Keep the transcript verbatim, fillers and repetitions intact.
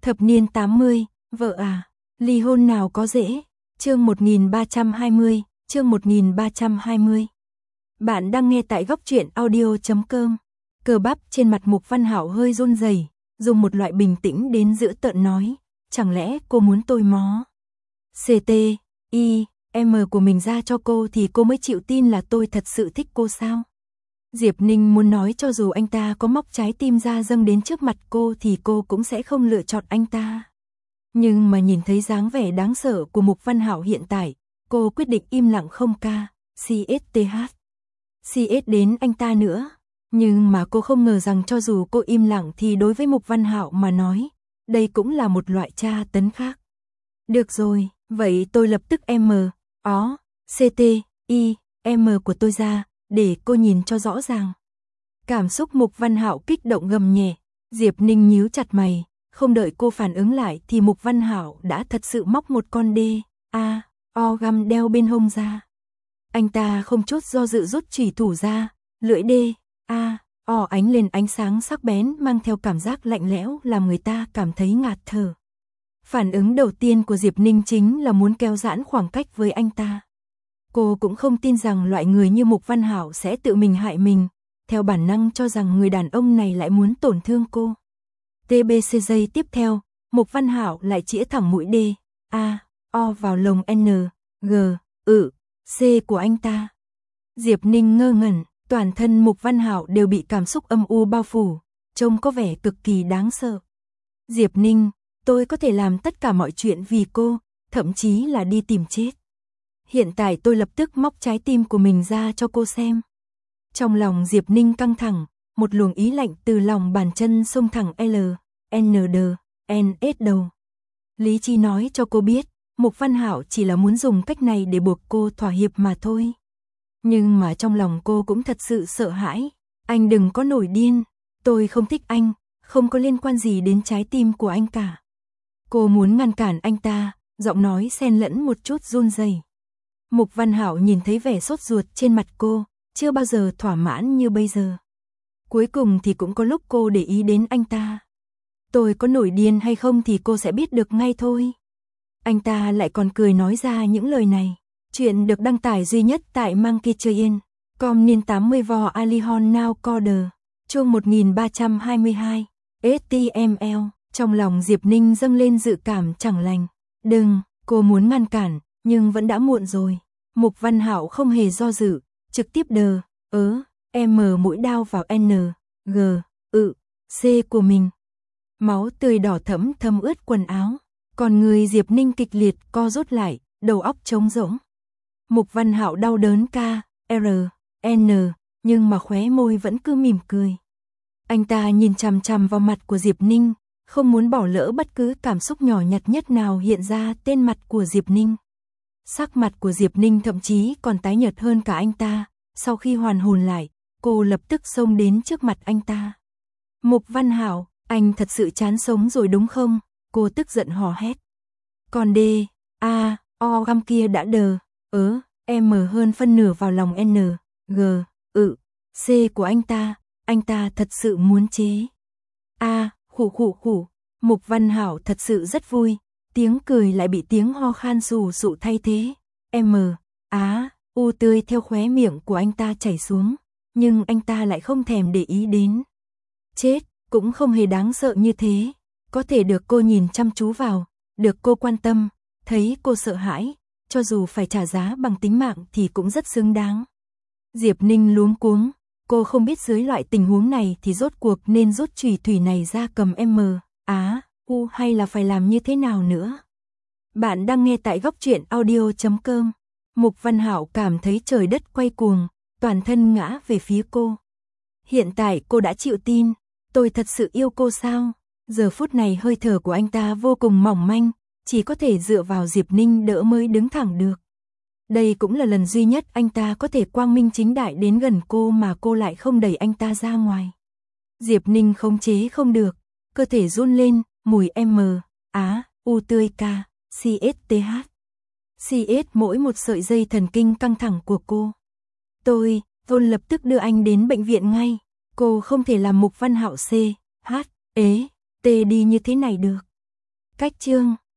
Thập niên tám mươi, vợ à, ly hôn nào có dễ. Chương một nghìn ba trăm hai mươi, chương một nghìn ba trăm hai mươi. Bạn đang nghe tại góc truyện audio chấm com. Cơ bắp trên mặt Mục Văn Hạo hơi run rẩy, dùng một loại bình tĩnh đến dữ tợn nói, chẳng lẽ cô muốn tôi mó xê tê, i, em của mình ra cho cô thì cô mới chịu tin là tôi thật sự thích cô sao? Diệp Ninh muốn nói cho dù anh ta có móc trái tim ra dâng đến trước mặt cô thì cô cũng sẽ không lựa chọn anh ta. Nhưng mà nhìn thấy dáng vẻ đáng sợ của Mục Văn Hạo hiện tại, cô quyết định im lặng không ca, xê ét tê hát. xê ét đến anh ta nữa. Nhưng mà cô không ngờ rằng cho dù cô im lặng thì đối với Mục Văn Hạo mà nói, đây cũng là một loại tra tấn khác. Được rồi, vậy tôi lập tức em, ó, xê tê, i, em của tôi ra, để cô nhìn cho rõ ràng. Cảm xúc Mục Văn Hạo kích động gầm nhẹ, Diệp Ninh nhíu chặt mày, không đợi cô phản ứng lại thì Mục Văn Hạo đã thật sự móc một con đê, a, o găm đeo bên hông ra. Anh ta không chút do dự rút chủy thủ ra, lưỡi đê, a, o ánh lên ánh sáng sắc bén mang theo cảm giác lạnh lẽo làm người ta cảm thấy ngạt thở. Phản ứng đầu tiên của Diệp Ninh chính là muốn kéo giãn khoảng cách với anh ta. Cô cũng không tin rằng loại người như Mục Văn Hạo sẽ tự mình hại mình, theo bản năng cho rằng người đàn ông này lại muốn tổn thương cô. tê bê xê giây tiếp theo, Mục Văn Hạo lại chĩa thẳng mũi D, A, O vào lồng N, G, ự, C của anh ta. Diệp Ninh ngơ ngẩn, toàn thân Mục Văn Hạo đều bị cảm xúc âm u bao phủ, trông có vẻ cực kỳ đáng sợ. Diệp Ninh, tôi có thể làm tất cả mọi chuyện vì cô, thậm chí là đi tìm chết. Hiện tại tôi lập tức móc trái tim của mình ra cho cô xem. Trong lòng Diệp Ninh căng thẳng, một luồng ý lạnh từ lòng bàn chân xông thẳng L, N D, N S đầu. Lý trí nói cho cô biết, Mục Văn Hạo chỉ là muốn dùng cách này để buộc cô thỏa hiệp mà thôi. Nhưng mà trong lòng cô cũng thật sự sợ hãi. Anh đừng có nổi điên, tôi không thích anh, không có liên quan gì đến trái tim của anh cả. Cô muốn ngăn cản anh ta, giọng nói xen lẫn một chút run rẩy. Mục Văn Hạo nhìn thấy vẻ sốt ruột trên mặt cô, chưa bao giờ thỏa mãn như bây giờ. Cuối cùng thì cũng có lúc cô để ý đến anh ta. Tôi có nổi điên hay không thì cô sẽ biết được ngay thôi. Anh ta lại còn cười nói ra những lời này. Chuyện được đăng tải duy nhất tại Monkey Train, com niên tám mươi vò Alihon Now Coder, chương một nghìn ba trăm hai mươi hai, ét tê em lờ. Trong lòng Diệp Ninh dâng lên dự cảm chẳng lành. Đừng, cô muốn ngăn cản, nhưng vẫn đã muộn rồi. Mục Văn Hạo không hề do dự, trực tiếp đờ, ớ, em mũi đao vào N, G, ự, C của mình. Máu tươi đỏ thẫm thấm ướt quần áo, còn người Diệp Ninh kịch liệt co rút lại, đầu óc trống rỗng. Mục Văn Hạo đau đớn ca, R, N, nhưng mà khóe môi vẫn cứ mỉm cười. Anh ta nhìn chằm chằm vào mặt của Diệp Ninh, không muốn bỏ lỡ bất cứ cảm xúc nhỏ nhặt nhất nào hiện ra trên mặt của Diệp Ninh. Sắc mặt của Diệp Ninh thậm chí còn tái nhợt hơn cả anh ta, sau khi hoàn hồn lại, cô lập tức xông đến trước mặt anh ta. Mục Văn Hạo, anh thật sự chán sống rồi đúng không? Cô tức giận hò hét. Còn D, A, O găm kia đã đờ, ớ, M hơn phân nửa vào lòng N, G, ự, C của anh ta, anh ta thật sự muốn chế. A, khủ khủ khủ, Mục Văn Hạo thật sự rất vui, tiếng cười lại bị tiếng ho khan sù sụ thay thế. M, á, u tươi theo khóe miệng của anh ta chảy xuống, nhưng anh ta lại không thèm để ý đến. Chết, cũng không hề đáng sợ như thế, có thể được cô nhìn chăm chú vào, được cô quan tâm, thấy cô sợ hãi, cho dù phải trả giá bằng tính mạng thì cũng rất xứng đáng. Diệp Ninh luống cuống, cô không biết dưới loại tình huống này thì rốt cuộc nên rút chùy thủy này ra cầm M, á, u hay là phải làm như thế nào nữa. Bạn đang nghe tại góc truyện audio chấm com. Mục Văn Hạo cảm thấy trời đất quay cuồng, toàn thân ngã về phía cô. Hiện tại cô đã chịu tin, tôi thật sự yêu cô sao? Giờ phút này hơi thở của anh ta vô cùng mỏng manh, chỉ có thể dựa vào Diệp Ninh đỡ mới đứng thẳng được. Đây cũng là lần duy nhất anh ta có thể quang minh chính đại đến gần cô mà cô lại không đẩy anh ta ra ngoài. Diệp Ninh khống chế không được, cơ thể run lên, mùi M, á, u tươi K, C S T H. C S mỗi một sợi dây thần kinh căng thẳng của cô. Tôi, tôi lập tức đưa anh đến bệnh viện ngay. Cô không thể làm Mục Văn Hạo C, H, ế, T đi như thế này được. Cách chương